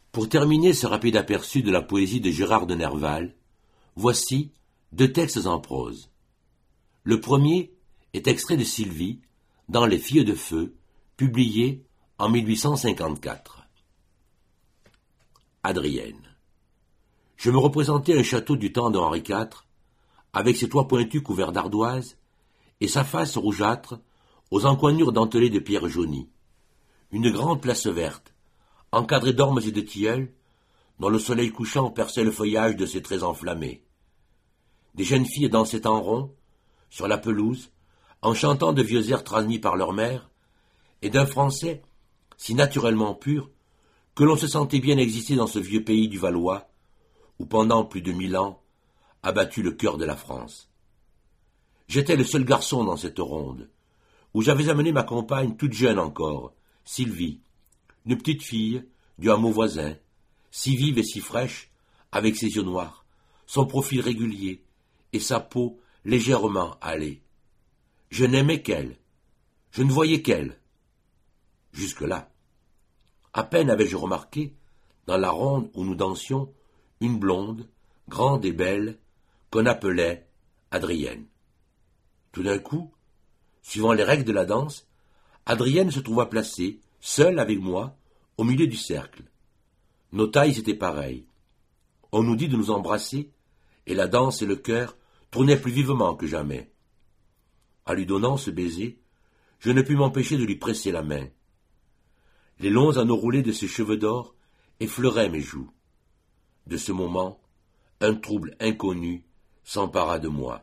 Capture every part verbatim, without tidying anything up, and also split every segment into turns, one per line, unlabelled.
Pour terminer ce rapide aperçu de la poésie de Gérard de Nerval, voici deux textes en prose. Le premier est extrait de Sylvie, dans Les Filles de Feu, publié en mille huit cent cinquante-quatre. Adrienne. Je me représentais un château du temps de Henri quatre, avec ses toits pointus couverts d'ardoises, et sa face rougeâtre, aux encoignures dentelées de pierres jaunies. Une grande place verte, encadrée d'ormes et de tilleuls, dont le soleil couchant perçait le feuillage de ses traits enflammés. Des jeunes filles dansaient en rond, sur la pelouse, en chantant de vieux airs transmis par leur mère, et d'un français si naturellement pur que l'on se sentait bien exister dans ce vieux pays du Valois, où pendant plus de mille ans a battu le cœur de la France. J'étais le seul garçon dans cette ronde, où j'avais amené ma compagne toute jeune encore, Sylvie, une petite fille du hameau voisin, si vive et si fraîche, avec ses yeux noirs, son profil régulier et sa peau légèrement hâlée. Je n'aimais qu'elle, je ne voyais qu'elle. Jusque-là. À peine avais-je remarqué, dans la ronde où nous dansions, une blonde, grande et belle, qu'on appelait Adrienne. Tout d'un coup, suivant les règles de la danse, Adrienne se trouva placée, seule avec moi, au milieu du cercle. Nos tailles étaient pareilles. On nous dit de nous embrasser, et la danse et le cœur tournaient plus vivement que jamais. En lui donnant ce baiser, je ne pus m'empêcher de lui presser la main. Les longs anneaux roulés de ses cheveux d'or effleuraient mes joues. De ce moment, un trouble inconnu s'empara de moi.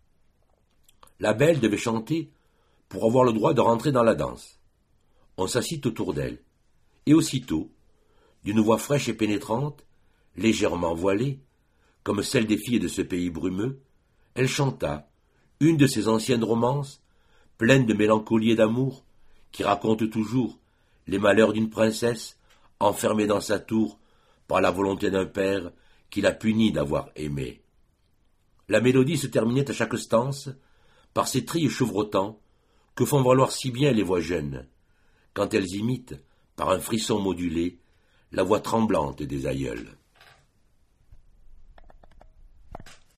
La belle devait chanter pour avoir le droit de rentrer dans la danse. On s'assit autour d'elle, et aussitôt, d'une voix fraîche et pénétrante, légèrement voilée, comme celle des filles de ce pays brumeux, elle chanta une de ces anciennes romances, pleines de mélancolie et d'amour, qui racontent toujours les malheurs d'une princesse enfermée dans sa tour par la volonté d'un père qui l'a punie d'avoir aimé. La mélodie se terminait à chaque stance par ces trilles chevrotants que font valoir si bien les voix jeunes, quand elles imitent, par un frisson modulé, la voix tremblante des aïeuls.